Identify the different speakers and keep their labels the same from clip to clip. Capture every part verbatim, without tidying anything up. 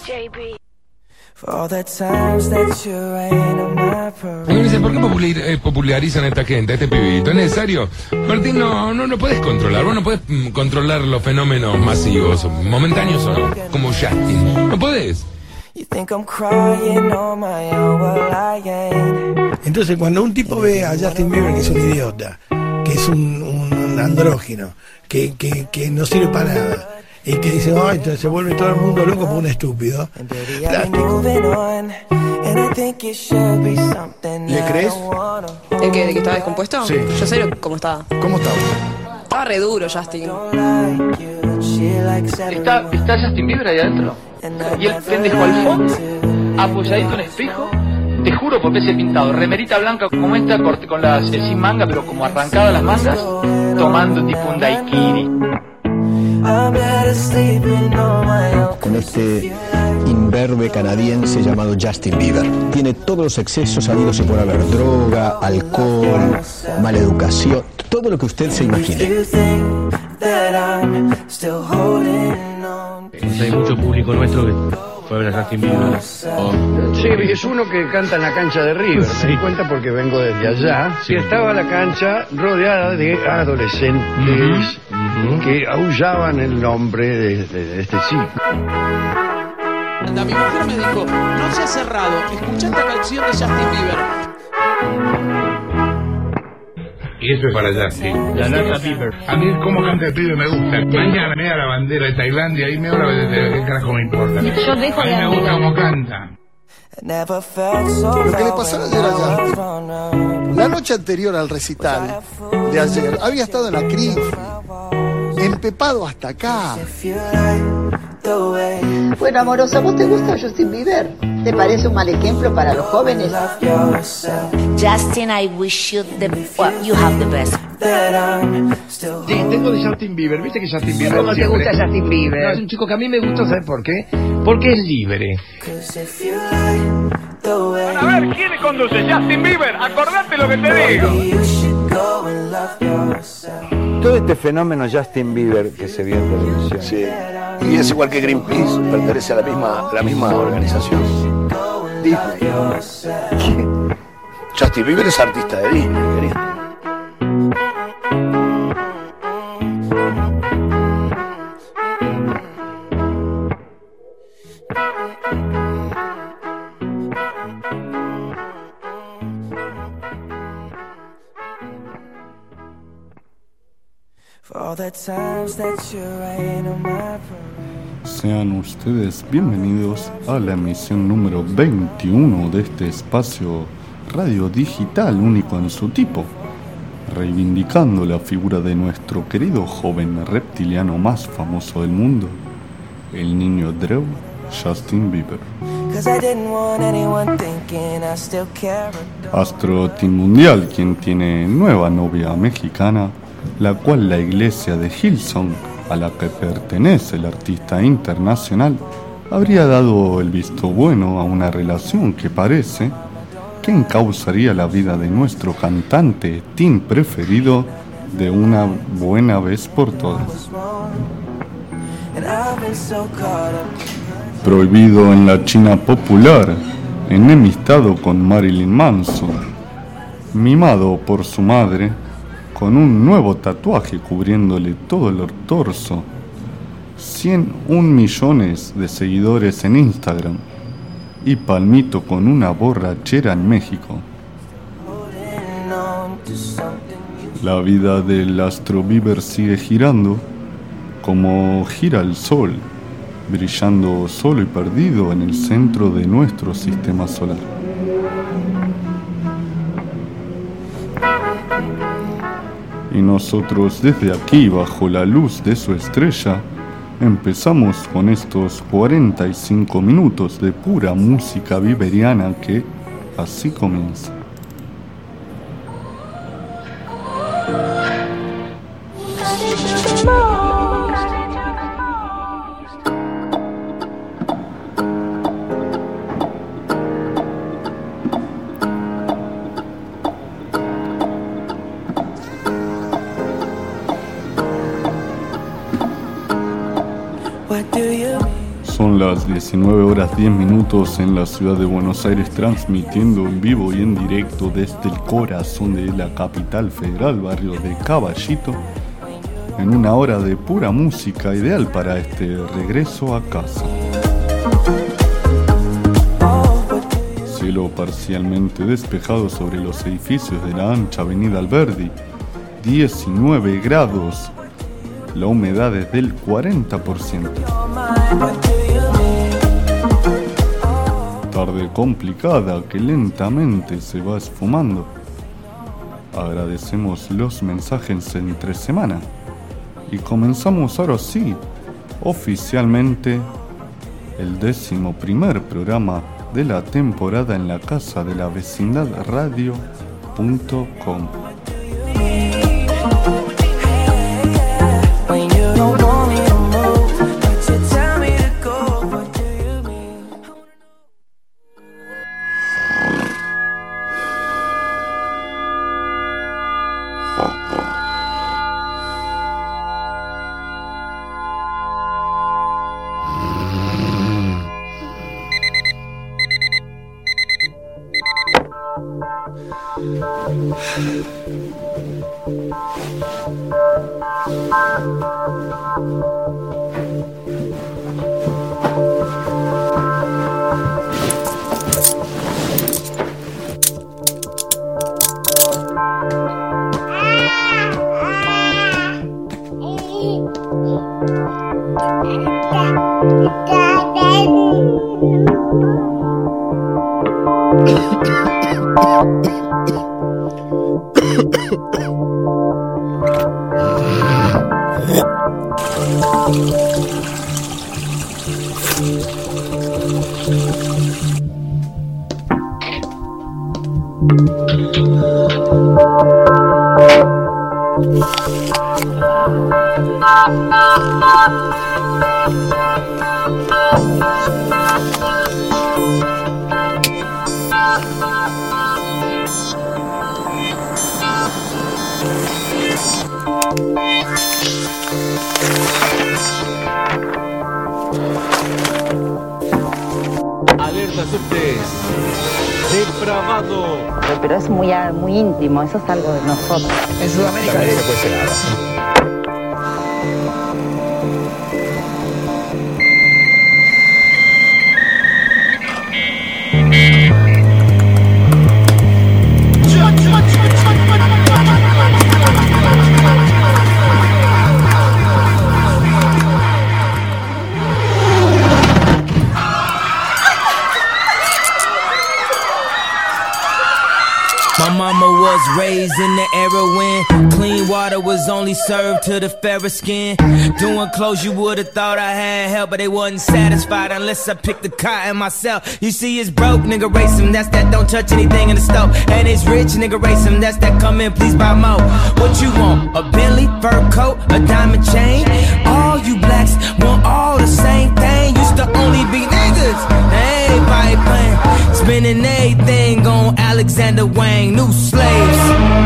Speaker 1: Me dice, ¿por qué popular, eh, popularizan a esta gente, a este pibito? ¿Es necesario? Martín, no, no lo podés controlar. Vos no podés mm, controlar los fenómenos masivos, momentáneos o no, como Justin. No podés.
Speaker 2: Entonces, cuando un tipo ve a Justin Bieber, que es un idiota, que es un, un, un andrógino, que, que, que no sirve para nada, y que dice, oh, entonces se vuelve todo el mundo loco por un estúpido. Plástico.
Speaker 3: ¿Le crees?
Speaker 4: ¿El que, de que estaba descompuesto?
Speaker 3: Sí.
Speaker 4: Yo sé lo- cómo estaba.
Speaker 3: ¿Cómo estaba?
Speaker 4: Estaba re duro, Justin.
Speaker 5: Está, está Justin Bieber ahí adentro. Y el pendejo al fondo, apoyadito en el espejo. Te juro por ese pintado, remerita blanca como esta, corte con las eh, sin manga, pero como arrancadas las mangas, tomando tipo un daiquiri.
Speaker 6: Con este imberbe canadiense llamado Justin Bieber. Tiene todos los excesos habidos y por haber: droga, alcohol, maleducación, todo lo que usted se imagine.
Speaker 7: Hay mucho público nuestro que fue a ver a Justin Bieber. Oh.
Speaker 8: Sí, es uno que canta en la cancha de River,
Speaker 7: Sí.
Speaker 8: me di cuenta porque vengo desde allá.
Speaker 7: Sí.
Speaker 8: Y estaba la cancha rodeada de adolescentes
Speaker 7: Ujú.
Speaker 8: que aullaban el nombre de, de- de este chico.
Speaker 9: Anda, mi mujer me dijo, no seas cerrado, escuchá esta canción de Justin Bieber.
Speaker 1: Y eso es para Justin.
Speaker 7: La Nata Bieber.
Speaker 1: A mí cómo canta el pibe me gusta. Mañana me da la bandera de Tailandia y me habla de qué carajo me importa.
Speaker 10: Yo dejo
Speaker 1: A mí
Speaker 10: de
Speaker 1: me gusta cómo canta.
Speaker 3: Lo que le pasó ayer a Justin, la noche anterior al recital de ayer, había estado en la crisis, empepado hasta acá.
Speaker 10: Bueno, amorosa, ¿vos te gusta Justin Bieber? ¿Te parece un mal ejemplo para los jóvenes?
Speaker 11: Justin, I wish you the well, you have the best.
Speaker 8: Sí, tengo de Justin Bieber, viste que Justin Bieber
Speaker 10: ¿Cómo te
Speaker 8: siempre-
Speaker 10: gusta Justin Bieber?
Speaker 8: No, es un chico que a mí me gusta, ¿sabes por qué? Porque es libre.
Speaker 5: A ver, ¿quién conduce? Justin Bieber, acordate lo que te digo.
Speaker 12: Todo este fenómeno Justin Bieber que se vio en televisión.
Speaker 13: Sí. Y es igual que Greenpeace, pertenece a la misma, la misma organización. Disney. Justin Bieber es artista de Disney, querido.
Speaker 14: Sean ustedes bienvenidos a la emisión número veintiuno de este espacio radio digital único en su tipo, reivindicando la figura de nuestro querido joven reptiliano más famoso del mundo, el niño Drew Justin Bieber. Astro Team Mundial, quien tiene nueva novia mexicana, la cual la iglesia de Hillsong, a la que pertenece el artista internacional, habría dado el visto bueno a una relación que parece que encauzaría la vida de nuestro cantante teen preferido de una buena vez por todas. Prohibido en la China popular, enemistado con Marilyn Manson, mimado por su madre, con un nuevo tatuaje cubriéndole todo el torso, ciento uno millones de seguidores en Instagram y palmito con una borrachera en México. La vida del Astro Bieber sigue girando como gira el sol, brillando solo y perdido en el centro de nuestro sistema solar. Y nosotros desde aquí, bajo la luz de su estrella, empezamos con estos cuarenta y cinco minutos de pura música biberiana que así comienza. Son las diecinueve horas diez minutos en la ciudad de Buenos Aires, transmitiendo en vivo y en directo desde el corazón de la capital federal, barrio de Caballito, en una hora de pura música ideal para este regreso a casa. Cielo parcialmente despejado sobre los edificios de la ancha avenida Alberdi, diecinueve grados, la humedad es del cuarenta por ciento. Tarde complicada que lentamente se va esfumando. Agradecemos los mensajes entre semana y comenzamos ahora sí, oficialmente, el décimo primer programa de la temporada en la casa de la vecindad radio punto com.
Speaker 9: Alerta subtes. Depravado.
Speaker 15: Pero es muy, muy íntimo, eso es algo de nosotros.
Speaker 16: En Sudamérica
Speaker 17: también se puede ser nada.
Speaker 18: My mama was raised in the era when clean water was only served to the fairer skin. Doing clothes you would've thought I had help, but they wasn't satisfied unless I picked the cotton myself. You see it's broke, nigga race him, that's that don't touch anything in the stove. And it's rich, nigga race him, that's that come in, please buy more. What you want, a Bentley, fur coat, a diamond chain? All you blacks want all the same thing. Used to only be niggas, everybody playing, spending everything on Alexander Wang, new slaves.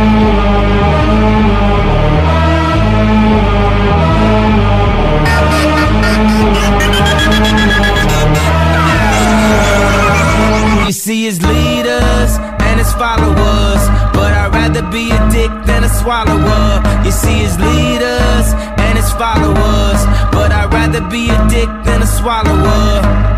Speaker 18: You see his leaders and his followers, but I'd rather be a dick than a swallower. You see his leaders and his followers, but I'd rather be a dick than a swallower.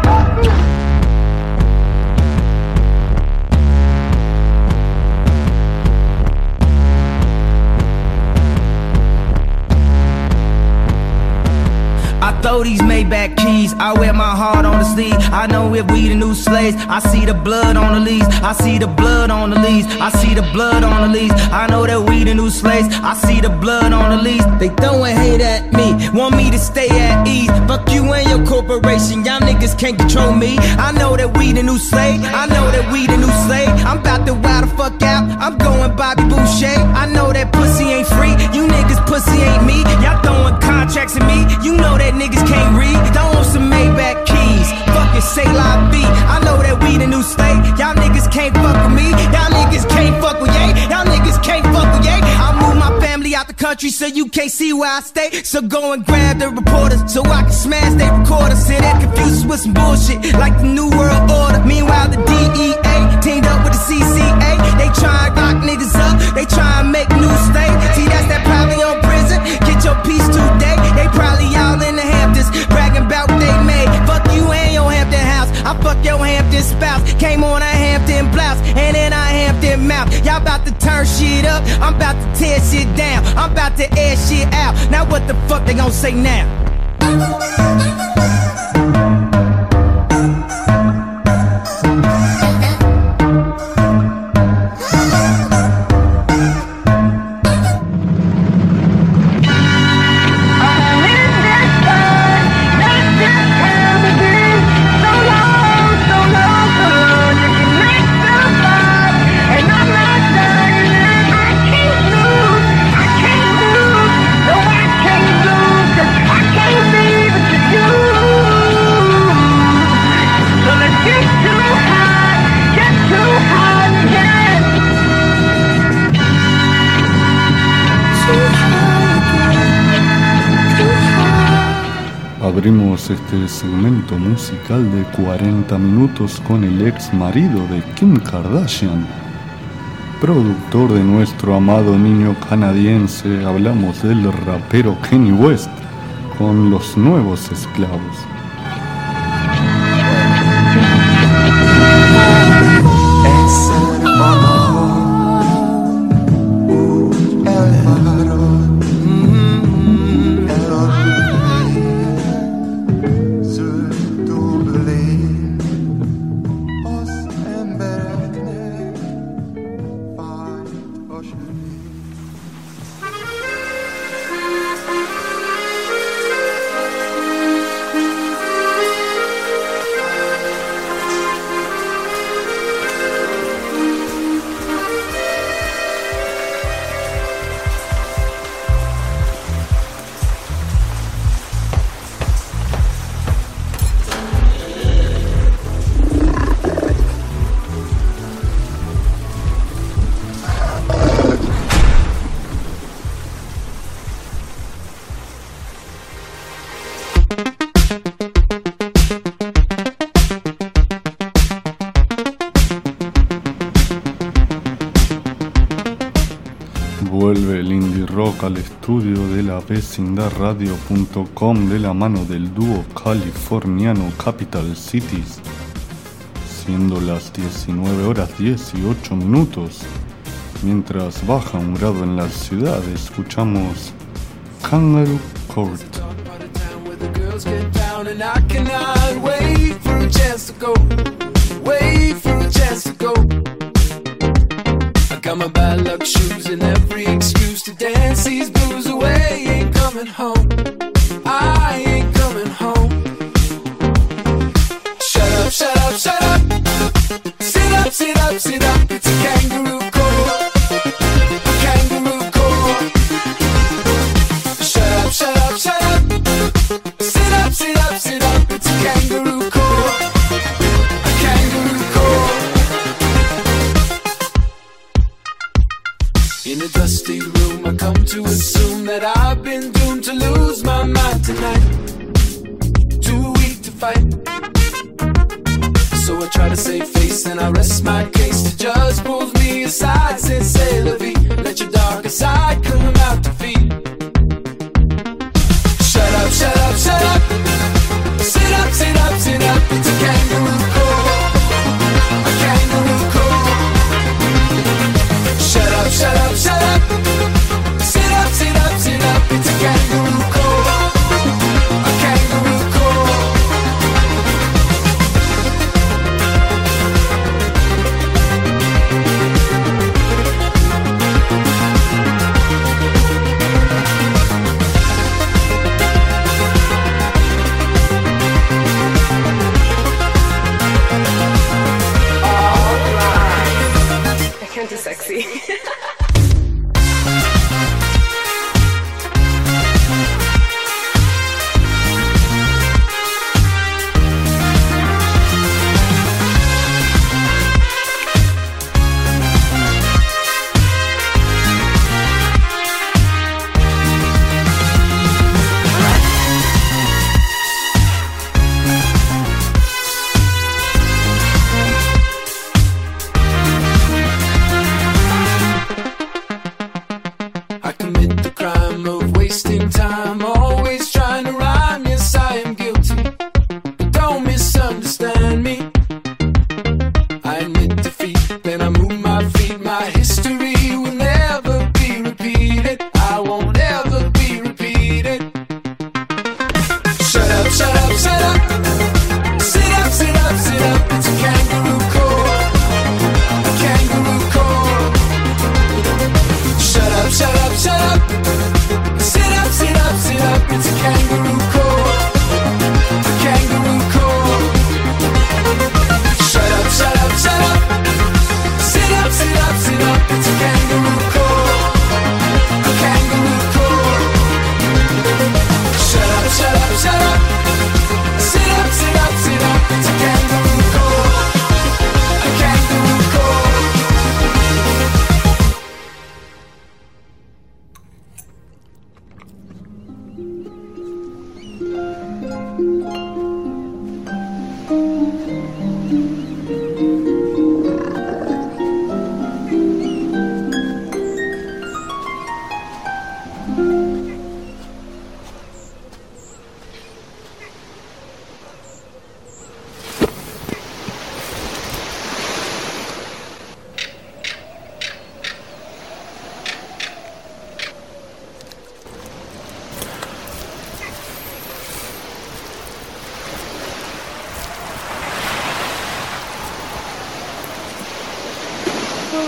Speaker 18: I throw these Maybach keys, I wear my heart on the sleeve. I know if we the new slaves, I see the blood on the leaves. I see the blood on the leaves. I see the blood on the leaves. I know that we the new slaves, I see the blood on the leaves. They throwing hate at me, want me to stay at ease. Fuck you and your corporation, y'all niggas can't control me. I know that we the new slave, I know that we the new slave. I'm about to wild the fuck out, I'm going Bobby Boucher. I know that pussy ain't free, you niggas pussy ain't me. Y'all throwing contracts at me, you know that niggas can't read. Don't want some Maybach keys, fucking say la vie. I know that we the new slave, y'all niggas can't fuck with me. Y'all niggas can't fuck with yay, y'all niggas can't fuck with yay. I move my family out the country country, so you can't see where I stay. So go and grab the reporters, so I can smash their recorders. Say they're confused with some bullshit, like the New World Order. Meanwhile, the D E A teamed up with the C C A. They try and lock niggas up, they try and make new state. See, that's that probably on prison. Get your piece today. They probably all in the Hamptons, bragging about what they made. Fuck you and your Hampton house. I fuck your Hampton spouse. Came on a Hampton blouse, and then I Hampton mouth. Y'all about to turn shit up, I'm about to tear shit down. I'm about to air shit out. Now what the fuck they gon' say now?
Speaker 14: Abrimos este segmento musical de cuarenta minutos con el ex marido de Kim Kardashian, productor de nuestro amado niño canadiense. Hablamos del rapero Kanye West con Los Nuevos Esclavos. Vuelve el indie rock al estudio de la vecindad radio punto com de la mano del dúo californiano Capital Cities. Siendo las diecinueve horas dieciocho minutos, mientras baja un grado en la ciudad, escuchamos Kangaroo Court.
Speaker 16: Got my bad luck shoes and every excuse to dance these blues away. Ain't coming home, I ain't coming home. Shut up, shut up, shut up. Sit up, sit up, sit up. It's a kangaroo court, a kangaroo court. Shut up, shut up, shut up. Sit up, sit up, sit up. It's a kangaroo court, a kangaroo court. In a dusty room, I come to assume that I've been doomed to lose my mind tonight. Too weak to fight, so I try to save face and I rest my case. The judge pulls me aside, says, "C'est la vie, let your darker side come out to feed." Shut up, shut up, shut up. Sit up, sit up, sit up. It's a kangaroo court, a kangaroo court. Shut up, shut up, shut up. Sit up, sit up, sit up. It's a kangaroo court, a kangaroo court.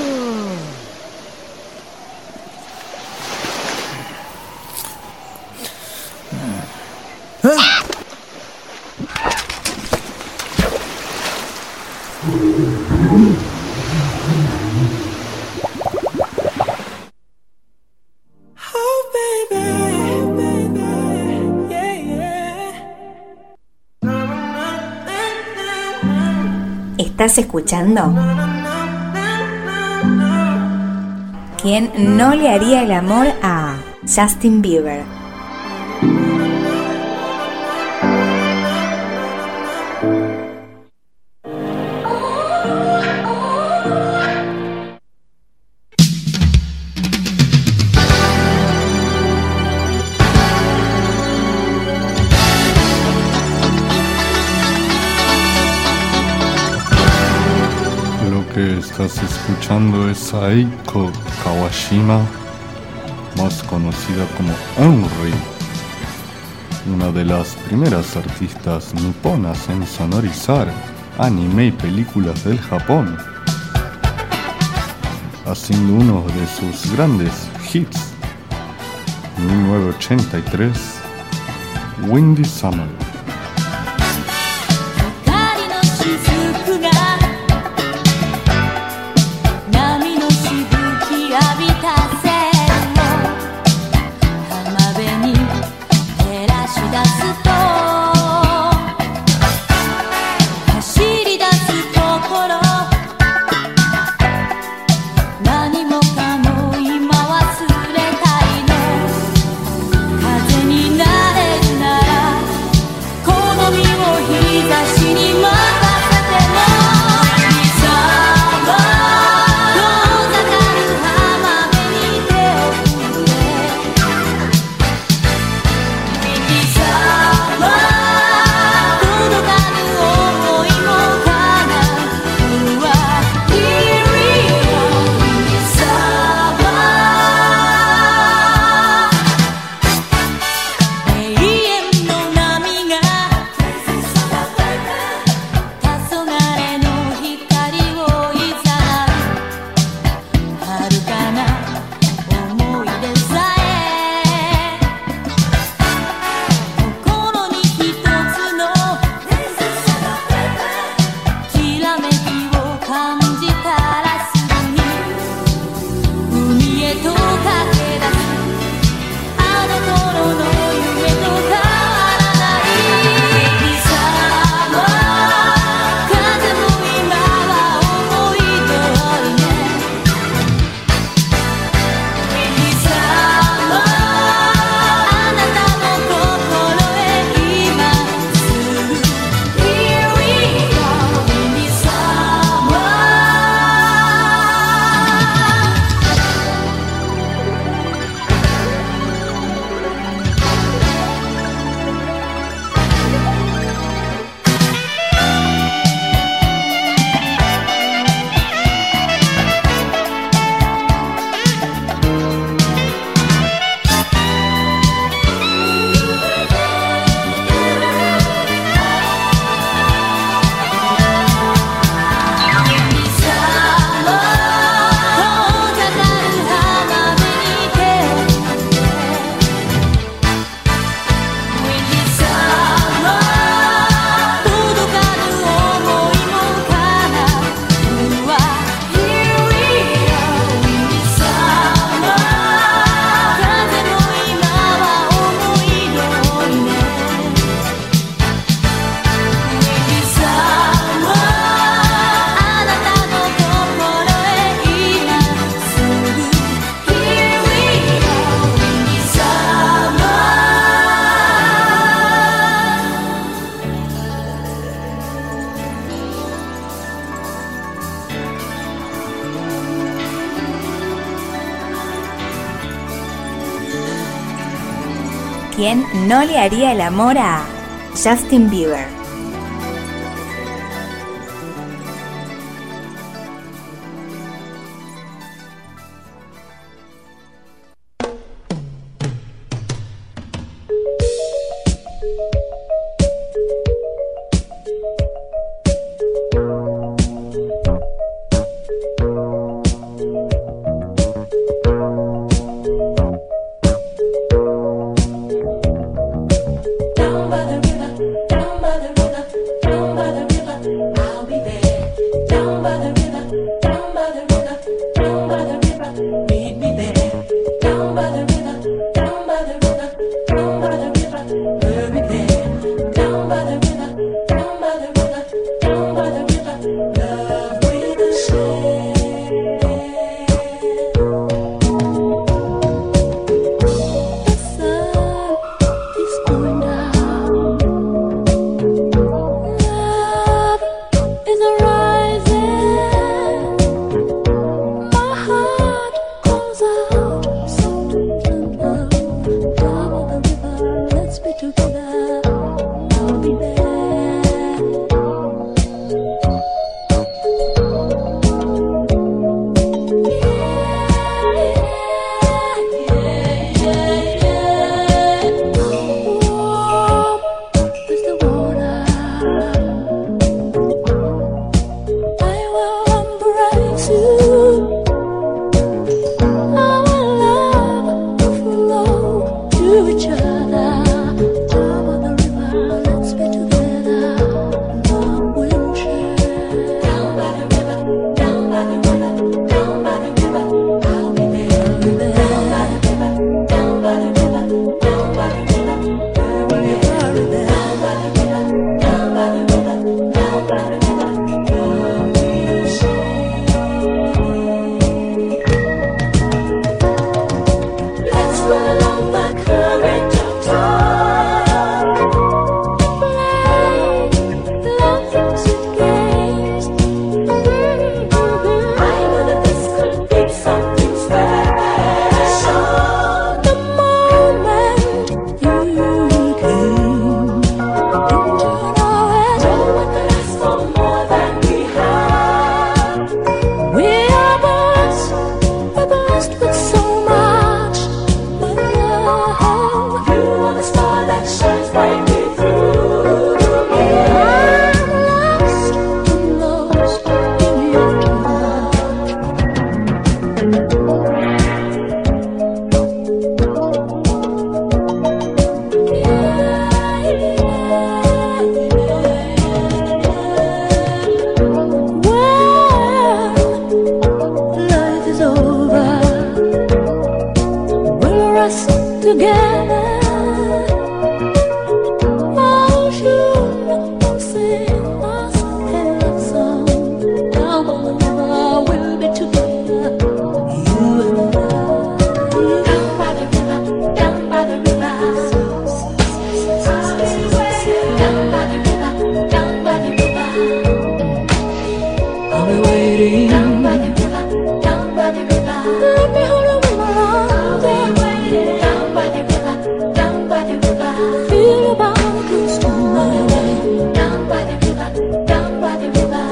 Speaker 17: ¿Estás escuchando? ¿Quién no le haría el amor a Justin Bieber?
Speaker 14: Estás escuchando es Aiko Kawashima, más conocida como Henry, una de las primeras artistas niponas en sonorizar anime y películas del Japón, haciendo uno de sus grandes hits, en mil novecientos ochenta y tres, Windy Summer.
Speaker 17: ¿Quién no le haría el amor a Justin Bieber?
Speaker 16: together. Oh, you sing us a love song. Down by the river, we'll be together. You and I. Down by the river, down by the river. Down by the river, down by the river. I'll be waiting. Down by the river, down by the river. Let me hold on. Down by the river, down by the river. Feel the bound close to my way. Down by the river, down by the river.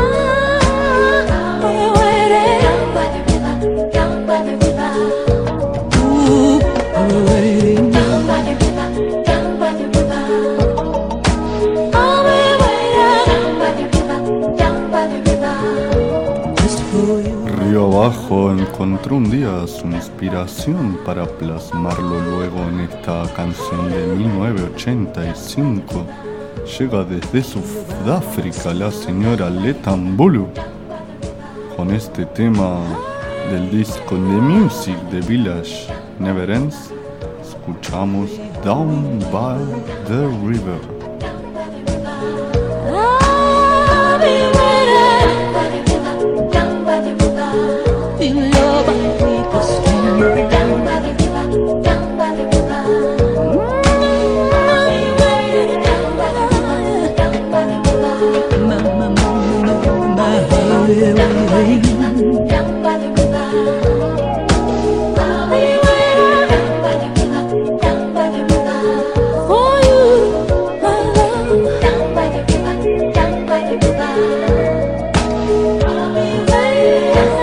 Speaker 16: Ah, I'm waiting. Down by the river, down by the river. Ooh, I'm waiting. Down by the river, down by the river. I'll be waiting. Down by the river, down by the river. Just for you.
Speaker 14: Río abajo encontró un día su inspiración para plasmarlo luego en esta canción de mil novecientos ochenta y cinco. Llega desde Sudáfrica la señora Letta Mbulu con este tema del disco The Music de Village Never Ends. Escuchamos Down by the River.
Speaker 16: Feel your body close to me. Down by the river, down by the river. Mm-hmm. Down by the river, down by the river. My, my, my, my, my, waiting. Down by the river. I'll be waiting. Down by the river, down by the river. For you, my love. Down by the river, down by the river. I'll be waiting.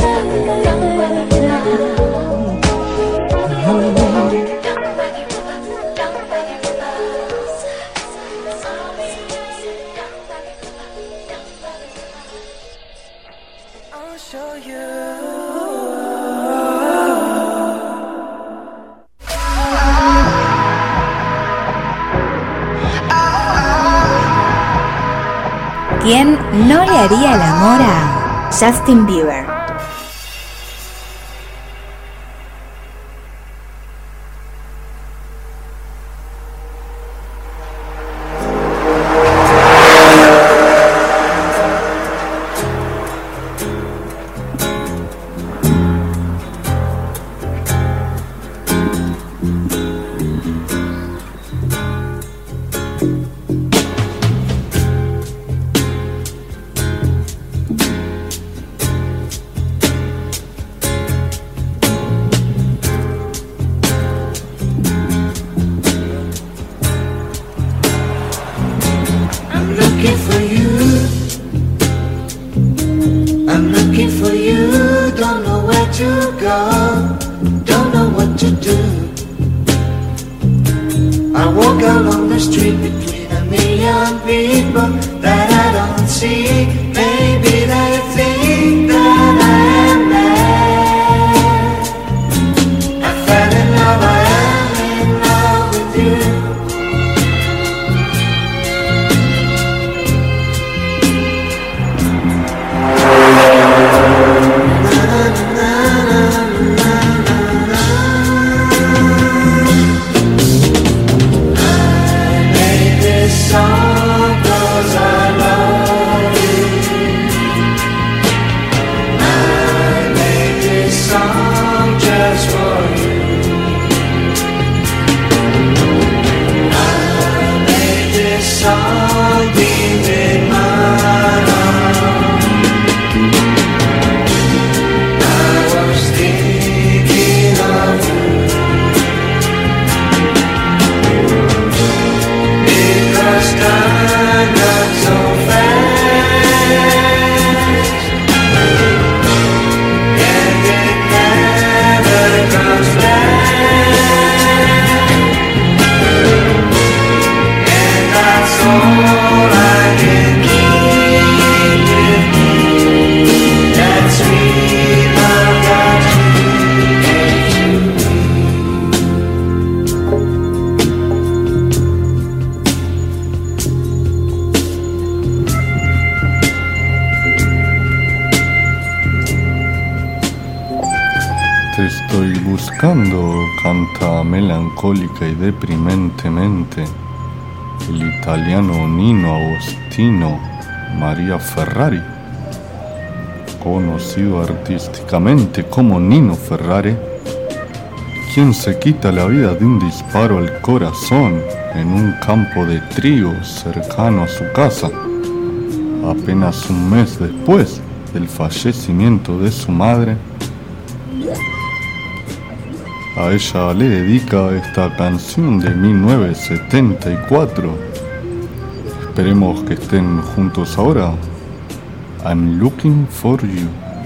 Speaker 16: I'll show you.
Speaker 17: ¿Quién no le haría el amor a Justin Bieber?
Speaker 16: Song 'cause I love
Speaker 14: estoy buscando, canta melancólica y deprimentemente el italiano Nino Agostino Maria Ferrari, conocido artísticamente como Nino Ferrari, quien se quita la vida de un disparo al corazón en un campo de trigo cercano a su casa, apenas un mes después del fallecimiento de su madre. A ella le dedica esta canción de mil novecientos setenta y cuatro. Esperemos que estén juntos ahora. I'm looking for you.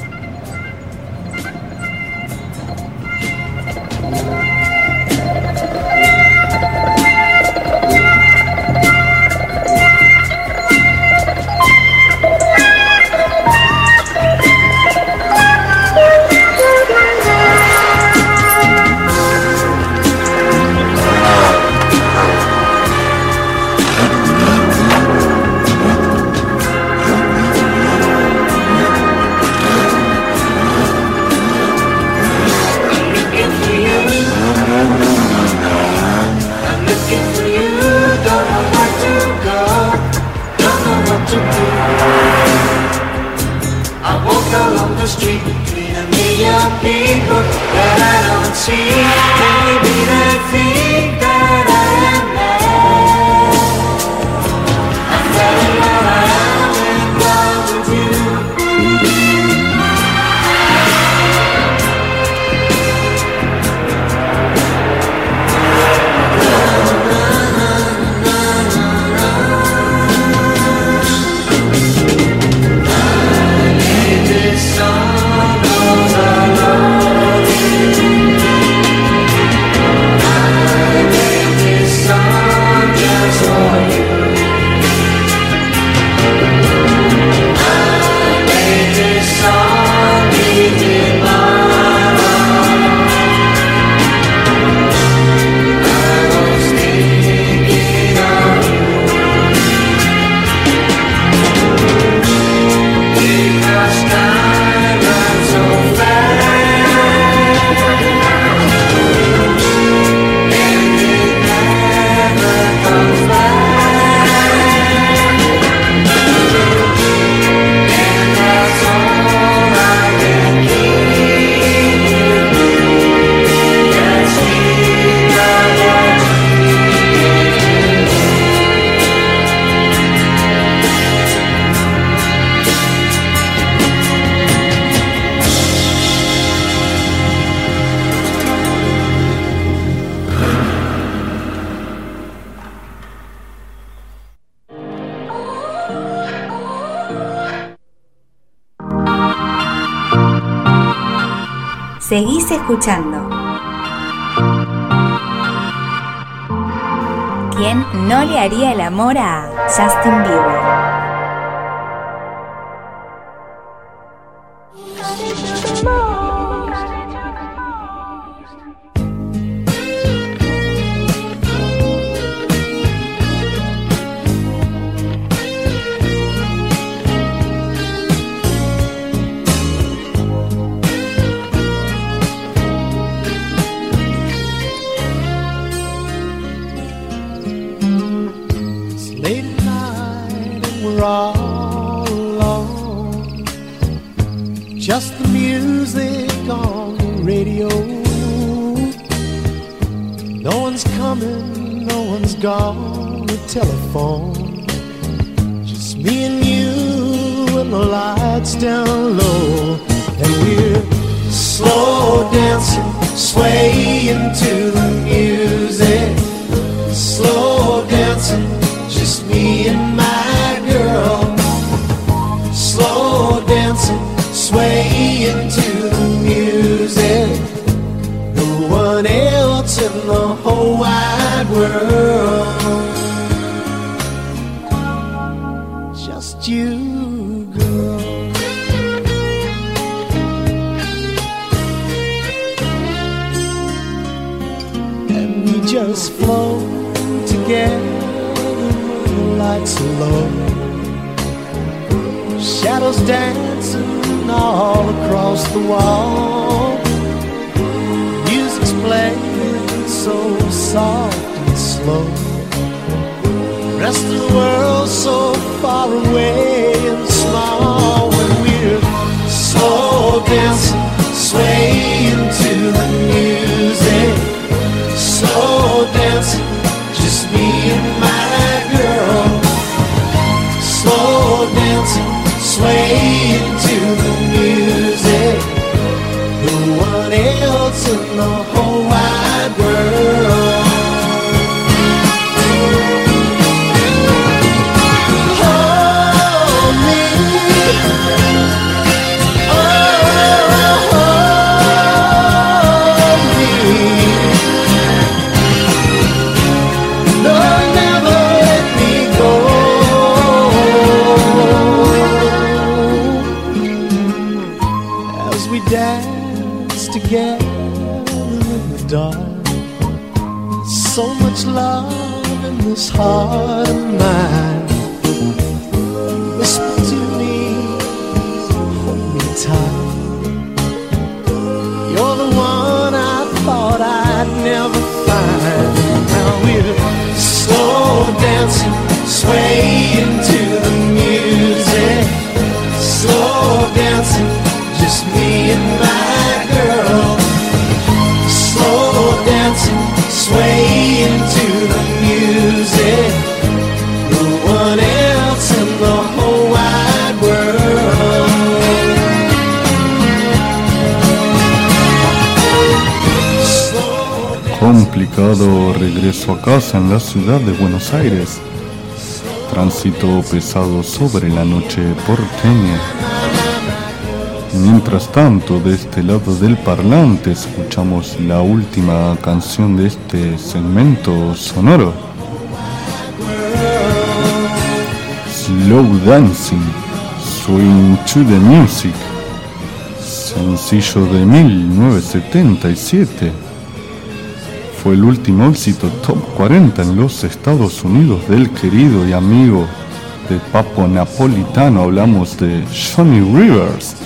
Speaker 17: Seguís escuchando. ¿Quién no le haría el amor a Justin Bieber?
Speaker 16: Just the music on the radio. No one's coming, no one's gone. The telephone. Just me and you and the lights down low. And we're slow dancing, swaying to the music. Slow dancing, just me and my girl. Slow dancing, swaying to the music. No one else in the whole wide world. Just you, girl. And we just float together when the lights are low. Shadows dancing all across the wall. playing so soft and slow. Rest of the world so far away and small when we're slow dancing, swaying to the music. Slow dancing, just me and my girl. Slow dancing, swaying to the music. No one else in the whole wide world. Hold me, oh, hold me. No, never let me go. As we dance together in the dark, so much love in this heart of mine. Whisper to me, hold me tight. You're the one I thought I'd never find. Now we're slow dancing, swaying to the music. Slow dancing, just me and my girl. Slow dancing, swaying to the music. No one else in the whole wide world.
Speaker 14: Complicado regreso a casa en la ciudad de Buenos Aires. Tránsito pesado sobre la noche porteña. Mientras tanto, de este lado del parlante escuchamos la última canción de este segmento sonoro. Slow Dancing, Swing to the Music, sencillo de mil novecientos setenta y siete. Fue el último éxito top cuarenta en los Estados Unidos del querido y amigo de Papo Napolitano. Hablamos de Johnny Rivers.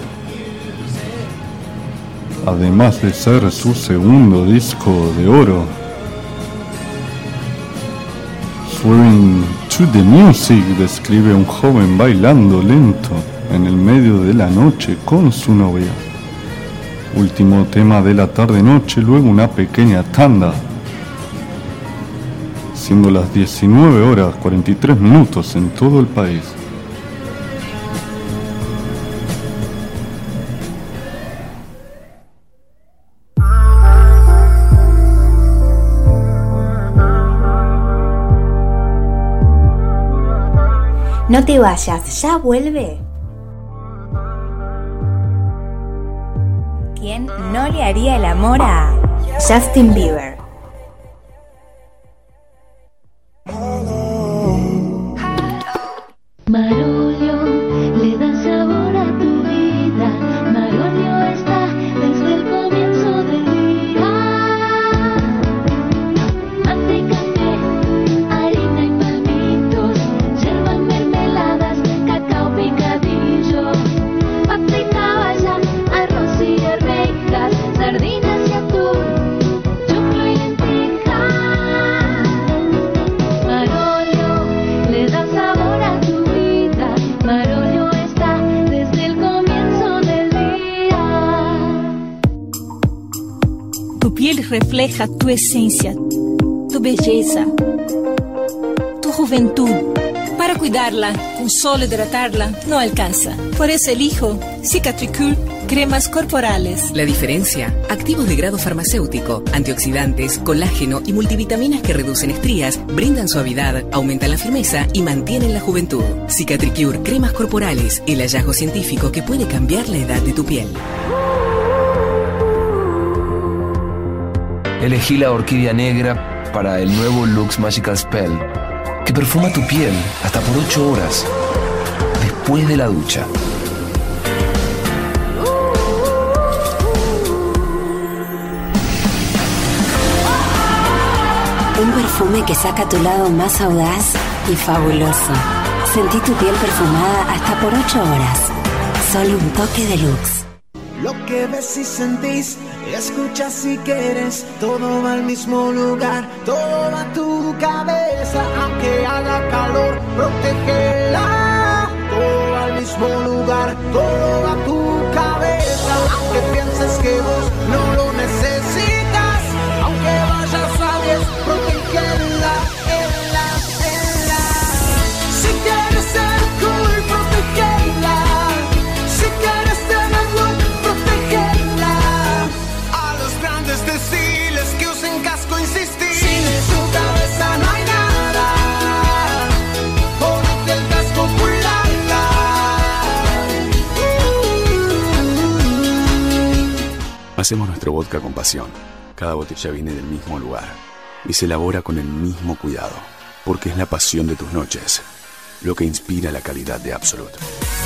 Speaker 14: Además de ser su segundo disco de oro. Swing to the Music describe a un joven bailando lento en el medio de la noche con su novia. Último tema de la tarde-noche, luego una pequeña tanda. Siendo las diecinueve horas cuarenta y tres minutos en todo el país.
Speaker 17: No te vayas, ya vuelve. ¿Quién no le haría el amor a Justin Bieber?
Speaker 19: Marolio le da sabor a tu vida. Marolio está desde el comienzo del día. Mate y café, harina y palmitos, yerba en mermeladas, cacao picadillo, papa y caballa, arroz y arvejas, sardinas y atún, choclo y lentejas. Marolio le da sabor a tu vida. Marolio está desde el comienzo del día.
Speaker 20: Tu piel refleja tu esencia, tu belleza, tu juventud. Para cuidarla, con solo hidratarla, no alcanza. Por eso elijo Cicatricure Cremas Corporales.
Speaker 21: La diferencia, activos de grado farmacéutico, antioxidantes, colágeno y multivitaminas que reducen estrías, brindan suavidad, aumentan la firmeza y mantienen la juventud. Cicatricure Cremas Corporales, el hallazgo científico que puede cambiar la edad de tu piel.
Speaker 22: Elegí la orquídea negra para el nuevo Lux Magical Spell, que perfuma tu piel hasta por ocho horas después de la ducha.
Speaker 23: Un perfume que saca tu lado más audaz y fabuloso. Sentí tu piel perfumada hasta por ocho horas. Solo un toque de Lux.
Speaker 16: Lo que ves y sentís
Speaker 18: Escucha si quieres, todo va al mismo lugar, todo va a tu cabeza, aunque haga calor, protégela. Todo va al mismo lugar, todo va a tu cabeza, aunque pienses que vos no lo necesitas, aunque vayas a diez, protégela, ela, ela. Si quieres ser cool, protégela. Si quieres tener look, protégela. A los grandes deciles que usen casco, insistir. Sin su cabeza no hay nada. Ponete el casco, cuidala.
Speaker 2: Hacemos nuestro vodka con pasión. Cada botella viene del mismo lugar y se elabora con el mismo cuidado, porque es la pasión de tus noches lo que inspira la calidad de Absolut.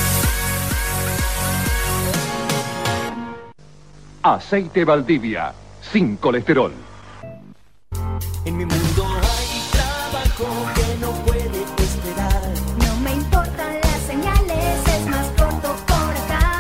Speaker 4: Aceite Valdivia, sin colesterol.
Speaker 18: En mi mundo hay trabajo que no puede esperar.
Speaker 19: No me importan las señales, es más corto por acá.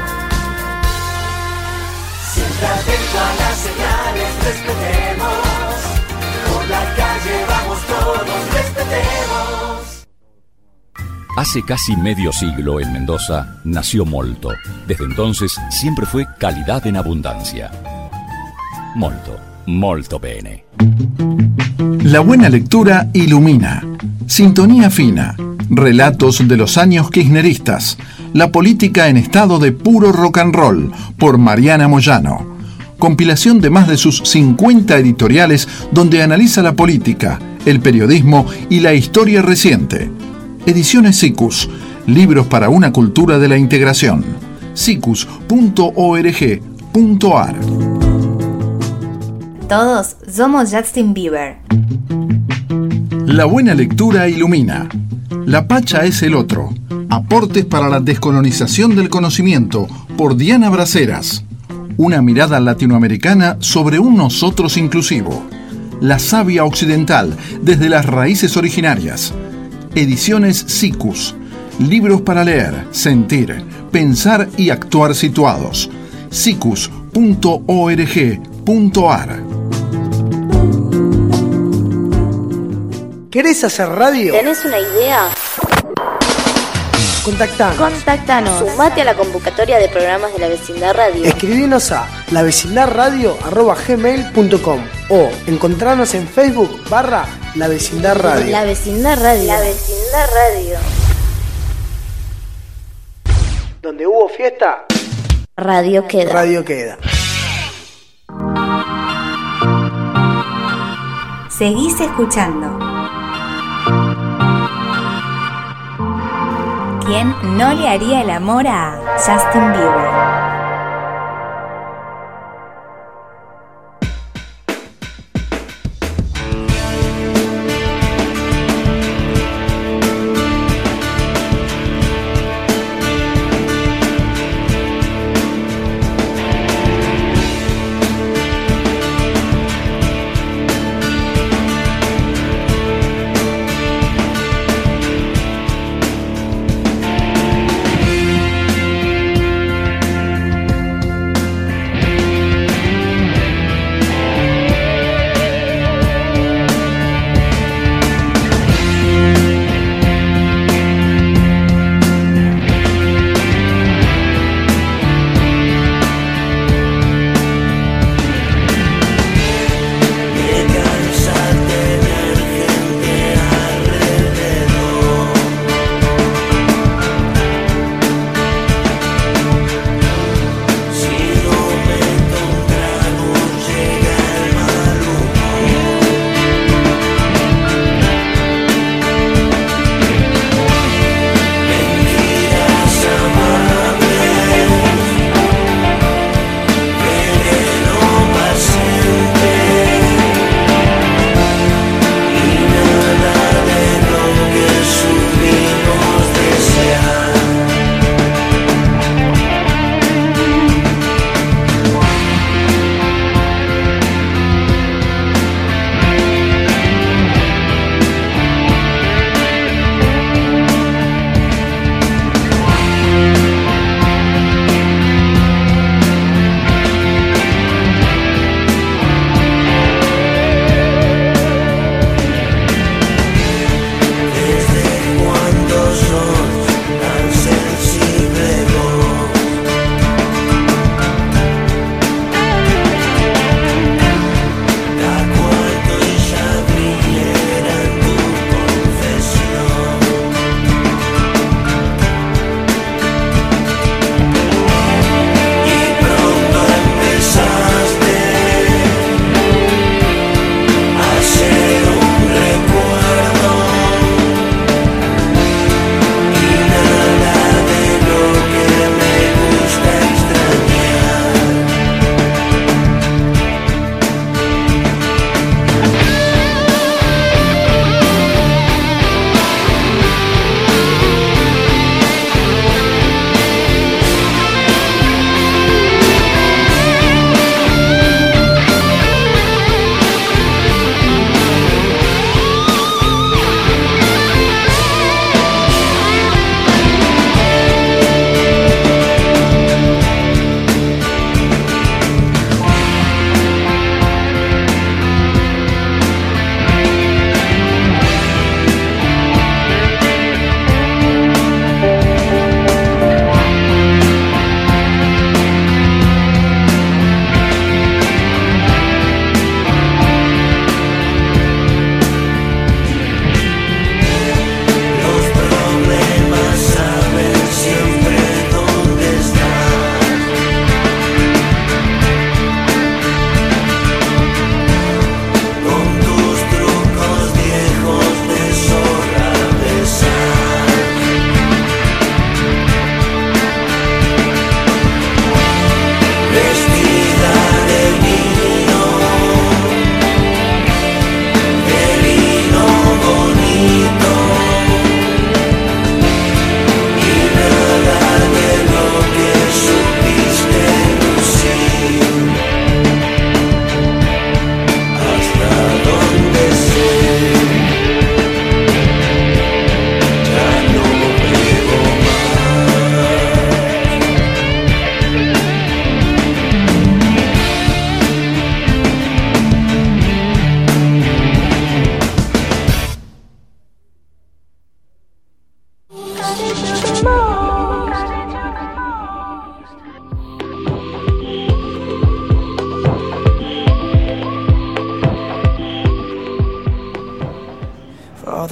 Speaker 18: Siempre atento a las señales, respetemos. Por la calle vamos todos, respetemos.
Speaker 6: Hace casi medio siglo en Mendoza nació Molto. Desde entonces siempre fue calidad en abundancia. Molto, molto bene.
Speaker 24: La buena lectura ilumina. Sintonía fina. Relatos de los años kirchneristas. La política en estado de puro rock and roll, por Mariana Moyano. Compilación de más de sus cincuenta editoriales donde analiza la política, el periodismo y la historia reciente. Ediciones Sikus, libros para una cultura de la integración. sikus punto org punto ar.
Speaker 17: Todos somos Justin Bieber.
Speaker 24: La buena lectura ilumina. La Pacha es el otro. Aportes para la descolonización del conocimiento, por Diana Braceras. Una mirada latinoamericana sobre un nosotros inclusivo. La savia occidental, desde las raíces originarias. Ediciones Sikus. Libros para leer, sentir, pensar y actuar situados. sikus punto org punto ar.
Speaker 3: ¿Querés hacer radio?
Speaker 11: ¿Tenés una idea?
Speaker 3: Contactanos.
Speaker 11: Contactanos. Sumate a la convocatoria de programas de la Vecindad Radio.
Speaker 3: Escribinos a lavecindadradio arroba gmail punto com o encontrarnos en Facebook barra La Vecindad Radio.
Speaker 11: La Vecindad Radio. La Vecindad Radio.
Speaker 3: Donde hubo fiesta,
Speaker 11: Radio queda.
Speaker 3: Radio queda.
Speaker 17: Seguís escuchando. ¿Quién no le haría el amor a Justin Bieber?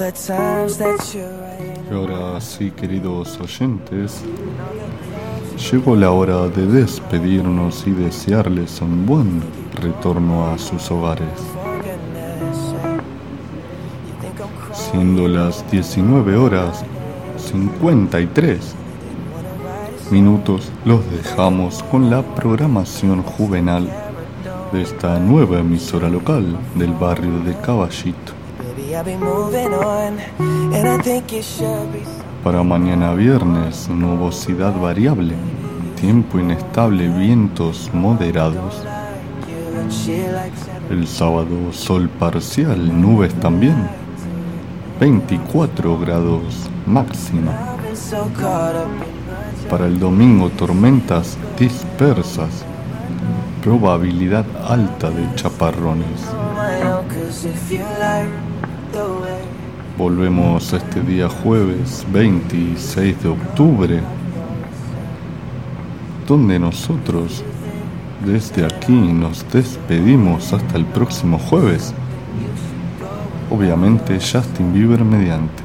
Speaker 14: Y ahora sí, queridos oyentes, llegó la hora de despedirnos y desearles un buen retorno a sus hogares. Siendo las diecinueve horas cincuenta y tres minutos, los dejamos con la programación juvenal de esta nueva emisora local del barrio de Caballito. Para mañana viernes, nubosidad variable, tiempo inestable, vientos moderados. El sábado, sol parcial, nubes también, veinticuatro grados máxima. Para el domingo, tormentas dispersas, probabilidad alta de chaparrones. Volvemos este día jueves veintiséis de octubre, donde nosotros desde aquí nos despedimos hasta el próximo jueves. Obviamente Justin Bieber mediante.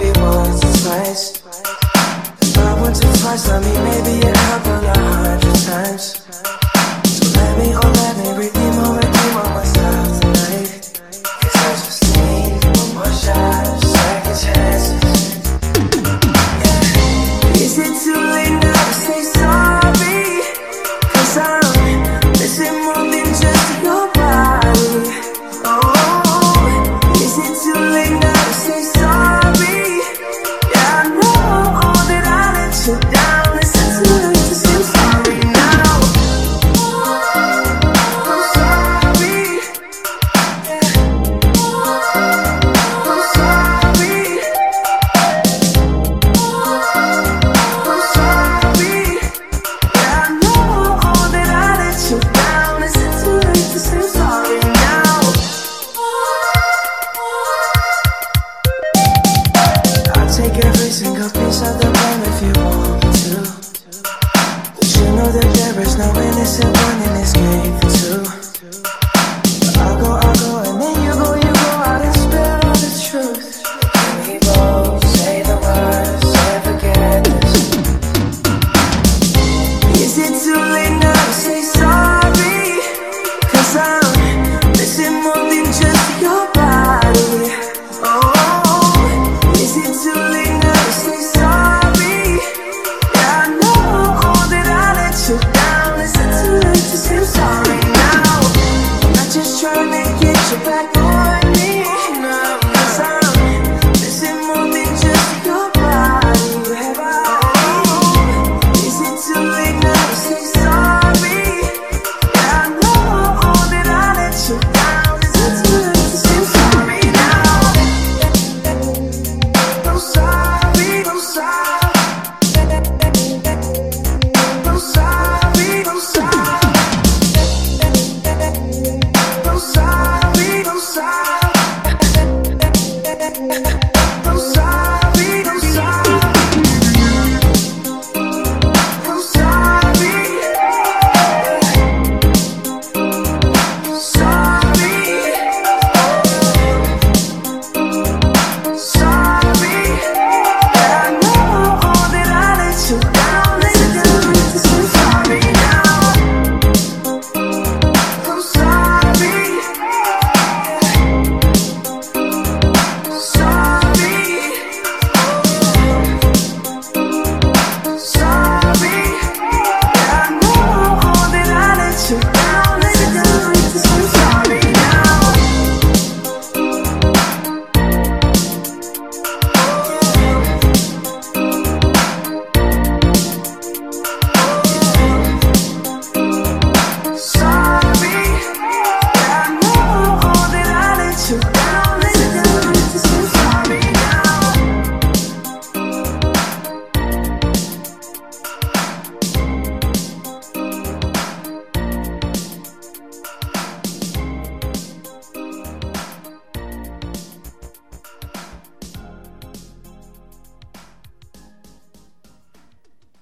Speaker 16: Once or twice, I mean maybe a couple of hundred times.